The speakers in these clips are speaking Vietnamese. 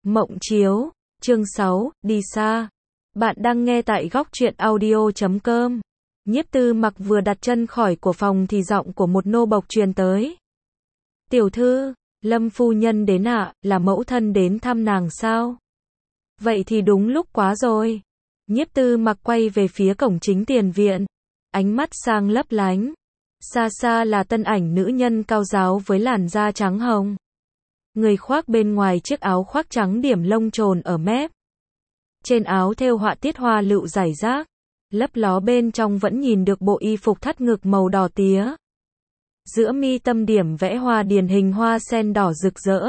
Mộng chiếu, chương 6, đi xa. Bạn đang nghe tại góc truyện audio.com. Nhiếp Tư Mặc vừa đặt chân khỏi của phòng thì giọng của một nô bộc truyền tới. Tiểu thư, Lâm phu nhân đến ạ, là mẫu thân đến thăm nàng sao? Vậy thì đúng lúc quá rồi. Nhiếp Tư Mặc quay về phía cổng chính tiền viện. Ánh mắt sang lấp lánh. Xa xa là thân ảnh nữ nhân cao ráo với làn da trắng hồng. Người khoác bên ngoài chiếc áo khoác trắng điểm lông trồn ở mép. Trên áo thêu họa tiết hoa lựu rải rác. Lấp ló bên trong vẫn nhìn được bộ y phục thắt ngực màu đỏ tía. Giữa mi tâm điểm vẽ hoa điển hình hoa sen đỏ rực rỡ.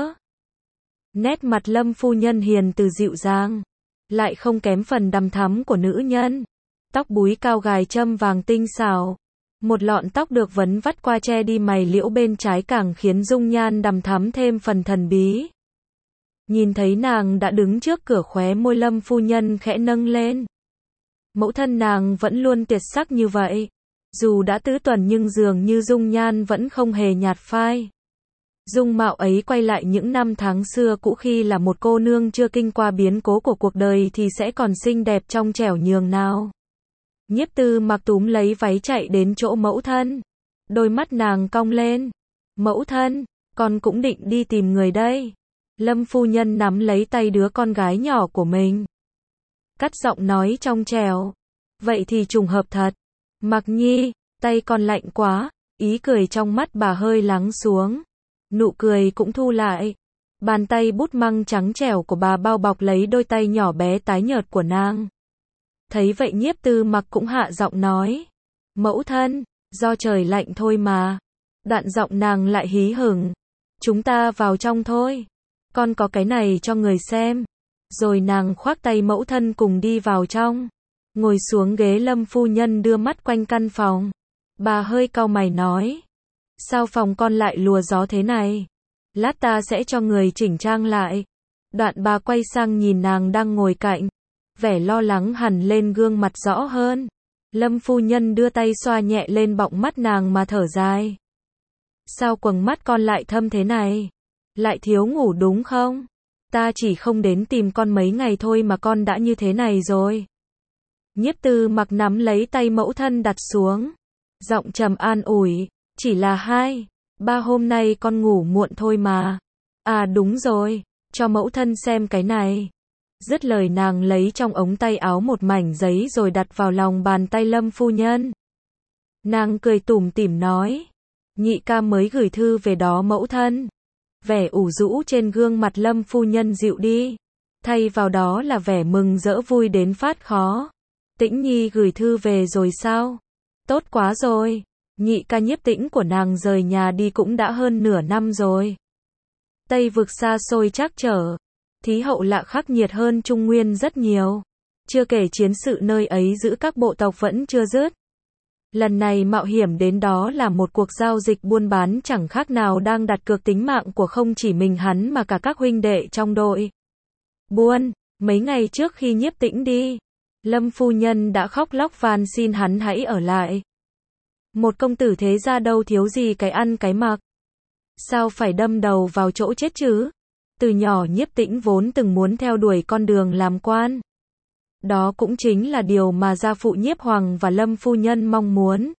Nét mặt Lâm phu nhân hiền từ dịu dàng, lại không kém phần đằm thắm của nữ nhân. Tóc búi cao gài châm vàng tinh xảo. Một lọn tóc được vấn vắt qua che đi mày liễu bên trái càng khiến dung nhan đằm thắm thêm phần thần bí. Nhìn thấy nàng đã đứng trước cửa, khóe môi Lâm phu nhân khẽ nâng lên. Mẫu thân nàng vẫn luôn tuyệt sắc như vậy. Dù đã tứ tuần nhưng dường như dung nhan vẫn không hề nhạt phai. Dung mạo ấy quay lại những năm tháng xưa cũ, khi là một cô nương chưa kinh qua biến cố của cuộc đời thì sẽ còn xinh đẹp trong trẻo nhường nào. Nhiếp Tư Mặc túm lấy váy chạy đến chỗ mẫu thân. Đôi mắt nàng cong lên. Mẫu thân, con cũng định đi tìm người đây. Lâm phu nhân nắm lấy tay đứa con gái nhỏ của mình. Cắt giọng nói trong trẻo. Vậy thì trùng hợp thật. Mặc nhi, tay con lạnh quá. Ý cười trong mắt bà hơi lắng xuống. Nụ cười cũng thu lại. Bàn tay bút măng trắng trẻo của bà bao bọc lấy đôi tay nhỏ bé tái nhợt của nàng. Thấy vậy Nhiếp Tư Mặc cũng hạ giọng nói. Mẫu thân, do trời lạnh thôi mà. Đoạn giọng nàng lại hí hửng. Chúng ta vào trong thôi. Con có cái này cho người xem. Rồi nàng khoác tay mẫu thân cùng đi vào trong. Ngồi xuống ghế, Lâm phu nhân đưa mắt quanh căn phòng. Bà hơi cau mày nói. Sao phòng con lại lùa gió thế này? Lát ta sẽ cho người chỉnh trang lại. Đoạn bà quay sang nhìn nàng đang ngồi cạnh. Vẻ lo lắng hẳn lên gương mặt rõ hơn. Lâm phu nhân đưa tay xoa nhẹ lên bọng mắt nàng mà thở dài. Sao quầng mắt con lại thâm thế này? Lại thiếu ngủ đúng không? Ta chỉ không đến tìm con mấy ngày thôi mà con đã như thế này rồi. Nhiếp Tư Mặc nắm lấy tay mẫu thân đặt xuống. Giọng trầm an ủi. Chỉ là 2-3 hôm nay con ngủ muộn thôi mà. À đúng rồi, cho mẫu thân xem cái này. Dứt lời nàng lấy trong ống tay áo một mảnh giấy rồi đặt vào lòng bàn tay Lâm phu nhân. Nàng cười tủm tỉm nói. Nhị ca mới gửi thư về đó mẫu thân. Vẻ ủ rũ trên gương mặt Lâm phu nhân dịu đi. Thay vào đó là vẻ mừng rỡ vui đến phát khó. Tĩnh nhi gửi thư về rồi sao? Tốt quá rồi. Nhị ca Nhiếp Tĩnh của nàng rời nhà đi cũng đã hơn nửa năm rồi. Tây vực xa xôi trắc trở. Khí hậu lạ khắc nghiệt hơn Trung Nguyên rất nhiều. Chưa kể chiến sự nơi ấy giữa các bộ tộc vẫn chưa dứt. Lần này mạo hiểm đến đó là một cuộc giao dịch buôn bán chẳng khác nào đang đặt cược tính mạng của không chỉ mình hắn mà cả các huynh đệ trong đội. Buôn, mấy ngày trước khi Nhiếp Tĩnh đi, Lâm phu nhân đã khóc lóc van xin hắn hãy ở lại. Một công tử thế gia đâu thiếu gì cái ăn cái mặc. Sao phải đâm đầu vào chỗ chết chứ? Từ nhỏ Nhiếp Tĩnh vốn từng muốn theo đuổi con đường làm quan. Đó cũng chính là điều mà gia phụ Nhiếp Hoàng và Lâm phu nhân mong muốn.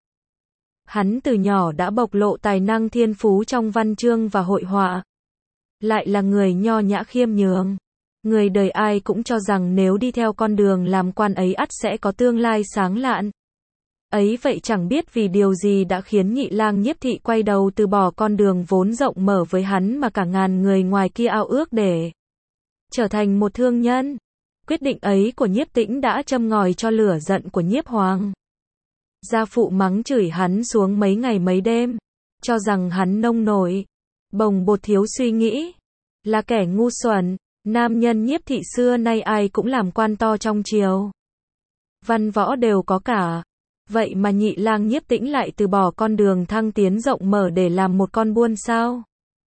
Hắn từ nhỏ đã bộc lộ tài năng thiên phú trong văn chương và hội họa. Lại là người nho nhã khiêm nhường. Người đời ai cũng cho rằng nếu đi theo con đường làm quan ấy ắt sẽ có tương lai sáng lạn. Ấy vậy chẳng biết vì điều gì đã khiến nhị lang Nhiếp thị quay đầu từ bỏ con đường vốn rộng mở với hắn mà cả ngàn người ngoài kia ao ước để trở thành một thương nhân. Quyết định ấy của Nhiếp Tĩnh đã châm ngòi cho lửa giận của Nhiếp Hoàng. Gia phụ mắng chửi hắn xuống mấy ngày mấy đêm, cho rằng hắn nông nổi, bồng bột thiếu suy nghĩ, là kẻ ngu xuẩn. Nam nhân Nhiếp thị xưa nay ai cũng làm quan to trong triều. Văn võ đều có cả. Vậy mà nhị lang Nhiếp Tĩnh lại từ bỏ con đường thăng tiến rộng mở để làm một con buôn sao?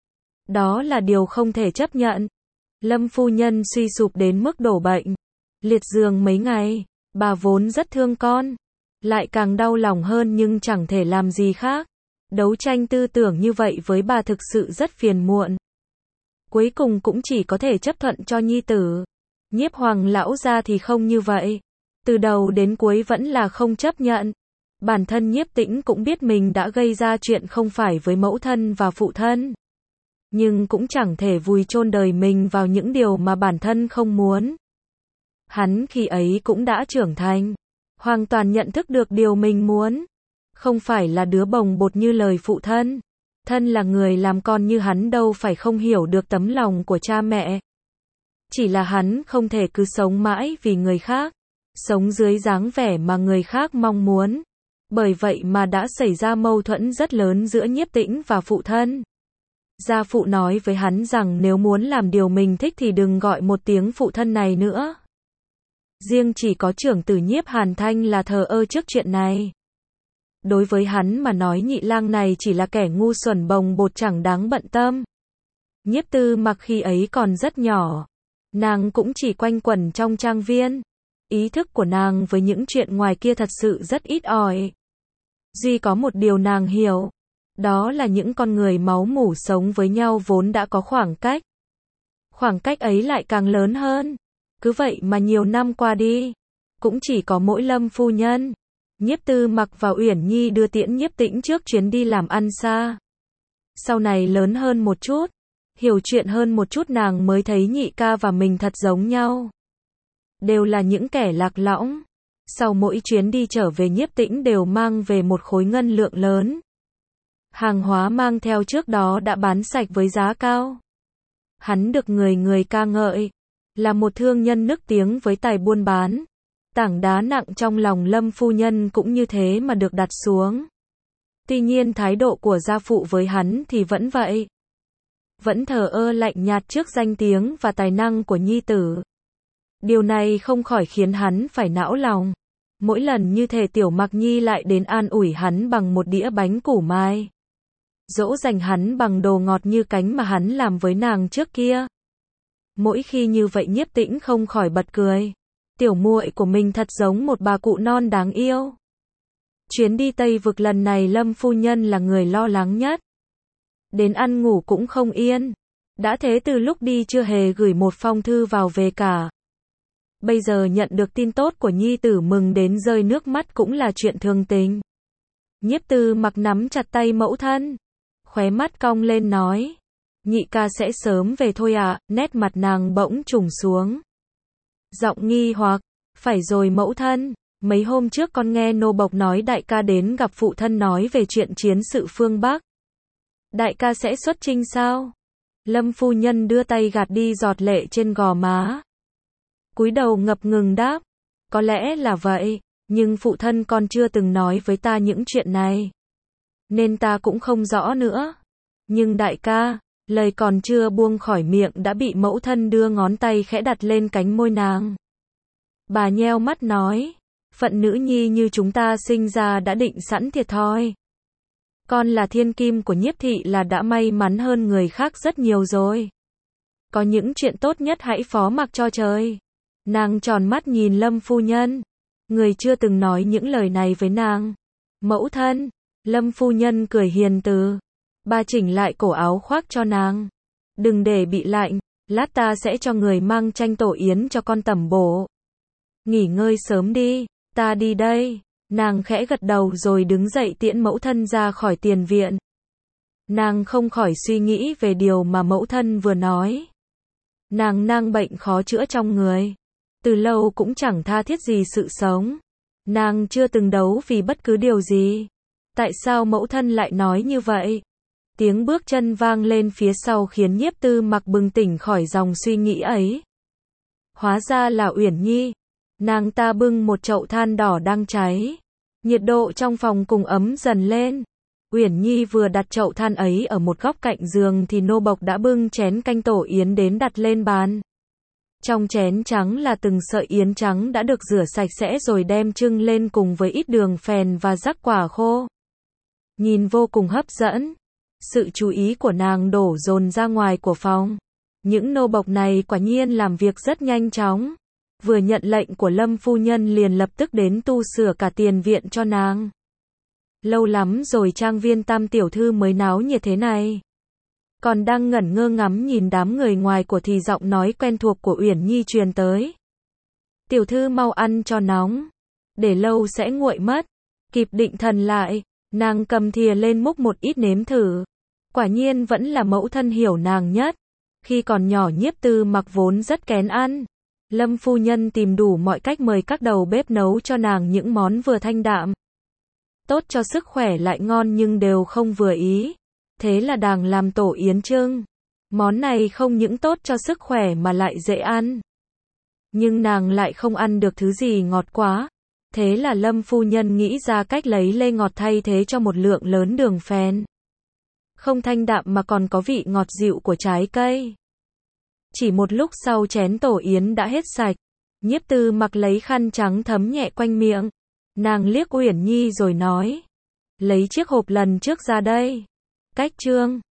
Đó là điều không thể chấp nhận. Lâm phu nhân suy sụp đến mức đổ bệnh, liệt giường mấy ngày. Bà vốn rất thương con, lại càng đau lòng hơn nhưng chẳng thể làm gì khác. Đấu tranh tư tưởng như vậy với bà thực sự rất phiền muộn. Cuối cùng cũng chỉ có thể chấp thuận cho nhi tử. Nhiếp Hoàng lão gia thì không như vậy. Từ đầu đến cuối vẫn là không chấp nhận. Bản thân Nhiếp Tĩnh cũng biết mình đã gây ra chuyện không phải với mẫu thân và phụ thân. Nhưng cũng chẳng thể vùi chôn đời mình vào những điều mà bản thân không muốn. Hắn khi ấy cũng đã trưởng thành. Hoàn toàn nhận thức được điều mình muốn. Không phải là đứa bồng bột như lời phụ thân. Thân là người làm con như hắn đâu phải không hiểu được tấm lòng của cha mẹ. Chỉ là hắn không thể cứ sống mãi vì người khác. Sống dưới dáng vẻ mà người khác mong muốn. Bởi vậy mà đã xảy ra mâu thuẫn rất lớn giữa Nhiếp Tĩnh và phụ thân. Gia phụ nói với hắn rằng nếu muốn làm điều mình thích thì đừng gọi một tiếng phụ thân này nữa. Riêng chỉ có trưởng tử Nhiếp Hàn Thanh là thờ ơ trước chuyện này. Đối với hắn mà nói nhị lang này chỉ là kẻ ngu xuẩn bồng bột chẳng đáng bận tâm. Nhiếp Tư Mặc khi ấy còn rất nhỏ. Nàng cũng chỉ quanh quẩn trong trang viên. Ý thức của nàng với những chuyện ngoài kia thật sự rất ít ỏi. Duy có một điều nàng hiểu. Đó là những con người máu mủ sống với nhau vốn đã có khoảng cách. Khoảng cách ấy lại càng lớn hơn. Cứ vậy mà nhiều năm qua đi. Cũng chỉ có mỗi Lâm phu nhân, Nhiếp Tư Mặc và Uyển Nhi đưa tiễn Nhiếp Tĩnh trước chuyến đi làm ăn xa. Sau này lớn hơn một chút, hiểu chuyện hơn một chút nàng mới thấy nhị ca và mình thật giống nhau. Đều là những kẻ lạc lõng. Sau mỗi chuyến đi trở về Nhiếp Tĩnh đều mang về một khối ngân lượng lớn. Hàng hóa mang theo trước đó đã bán sạch với giá cao. Hắn được người ca ngợi. Là một thương nhân nức tiếng với tài buôn bán. Tảng đá nặng trong lòng Lâm phu nhân cũng như thế mà được đặt xuống. Tuy nhiên thái độ của gia phụ với hắn thì vẫn vậy. Vẫn thờ ơ lạnh nhạt trước danh tiếng và tài năng của nhi tử. Điều này không khỏi khiến hắn phải não lòng. Mỗi lần như thể Tiểu Mặc Nhi lại đến an ủi hắn bằng một đĩa bánh củ mai. Dỗ dành hắn bằng đồ ngọt như cánh mà hắn làm với nàng trước kia. Mỗi khi như vậy Nhiếp Tĩnh không khỏi bật cười. Tiểu muội của mình thật giống một bà cụ non đáng yêu. Chuyến đi Tây Vực lần này Lâm phu nhân là người lo lắng nhất. Đến ăn ngủ cũng không yên. Đã thế từ lúc đi chưa hề gửi một phong thư vào về cả. Bây giờ nhận được tin tốt của nhi tử mừng đến rơi nước mắt cũng là chuyện thường tình. Nhiếp Tư Mặc nắm chặt tay mẫu thân. Khóe mắt cong lên nói. Nhị ca sẽ sớm về thôi ạ. Nét mặt nàng bỗng trùng xuống. Giọng nghi hoặc. Phải rồi mẫu thân. Mấy hôm trước con nghe nô bộc nói đại ca đến gặp phụ thân nói về chuyện chiến sự phương Bắc. Đại ca sẽ xuất chinh sao? Lâm phu nhân đưa tay gạt đi giọt lệ trên gò má. Cúi đầu ngập ngừng đáp. Có lẽ là vậy, nhưng phụ thân con chưa từng nói với ta những chuyện này. Nên ta cũng không rõ nữa. Nhưng đại ca, lời còn chưa buông khỏi miệng đã bị mẫu thân đưa ngón tay khẽ đặt lên cánh môi nàng. Bà nheo mắt nói, phận nữ nhi như chúng ta sinh ra đã định sẵn thiệt thòi. Con là thiên kim của Nhiếp thị là đã may mắn hơn người khác rất nhiều rồi. Có những chuyện tốt nhất hãy phó mặc cho trời. Nàng tròn mắt nhìn Lâm phu nhân. Người chưa từng nói những lời này với nàng. Mẫu thân. Lâm phu nhân cười hiền từ. Bà chỉnh lại cổ áo khoác cho nàng. Đừng để bị lạnh. Lát ta sẽ cho người mang chanh tổ yến cho con tẩm bổ. Nghỉ ngơi sớm đi. Ta đi đây. Nàng khẽ gật đầu rồi đứng dậy tiễn mẫu thân ra khỏi tiền viện. Nàng không khỏi suy nghĩ về điều mà mẫu thân vừa nói. Nàng bệnh khó chữa trong người. Từ lâu cũng chẳng tha thiết gì sự sống. Nàng chưa từng đấu vì bất cứ điều gì. Tại sao mẫu thân lại nói như vậy? Tiếng bước chân vang lên phía sau khiến Nhiếp Tư Mặc bừng tỉnh khỏi dòng suy nghĩ ấy. Hóa ra là Uyển Nhi. Nàng ta bưng một chậu than đỏ đang cháy. Nhiệt độ trong phòng cùng ấm dần lên. Uyển Nhi vừa đặt chậu than ấy ở một góc cạnh giường thì nô bộc đã bưng chén canh tổ yến đến đặt lên bàn. Trong chén trắng là từng sợi yến trắng đã được rửa sạch sẽ rồi đem trưng lên cùng với ít đường phèn và rắc quả khô. Nhìn vô cùng hấp dẫn. Sự chú ý của nàng đổ dồn ra ngoài của phòng. Những nô bộc này quả nhiên làm việc rất nhanh chóng. Vừa nhận lệnh của Lâm phu nhân liền lập tức đến tu sửa cả tiền viện cho nàng. Lâu lắm rồi trang viên Tam tiểu thư mới náo nhiệt thế này. Còn đang ngẩn ngơ ngắm nhìn đám người ngoài của thì giọng nói quen thuộc của Uyển Nhi truyền tới. Tiểu thư mau ăn cho nóng, để lâu sẽ nguội mất. Kịp định thần lại, nàng cầm thìa lên múc một ít nếm thử. Quả nhiên vẫn là mẫu thân hiểu nàng nhất. Khi còn nhỏ Nhiếp Tư Mặc vốn rất kén ăn. Lâm phu nhân tìm đủ mọi cách mời các đầu bếp nấu cho nàng những món vừa thanh đạm, tốt cho sức khỏe lại ngon nhưng đều không vừa ý. Thế là nàng làm tổ yến trưng. Món này không những tốt cho sức khỏe mà lại dễ ăn. Nhưng nàng lại không ăn được thứ gì ngọt quá. Thế là Lâm phu nhân nghĩ ra cách lấy lê ngọt thay thế cho một lượng lớn đường phèn. Không thanh đạm mà còn có vị ngọt dịu của trái cây. Chỉ một lúc sau chén tổ yến đã hết sạch. Nhiếp Tư Mặc lấy khăn trắng thấm nhẹ quanh miệng. Nàng liếc Uyển Nhi rồi nói. Lấy chiếc hộp lần trước ra đây. Cách chương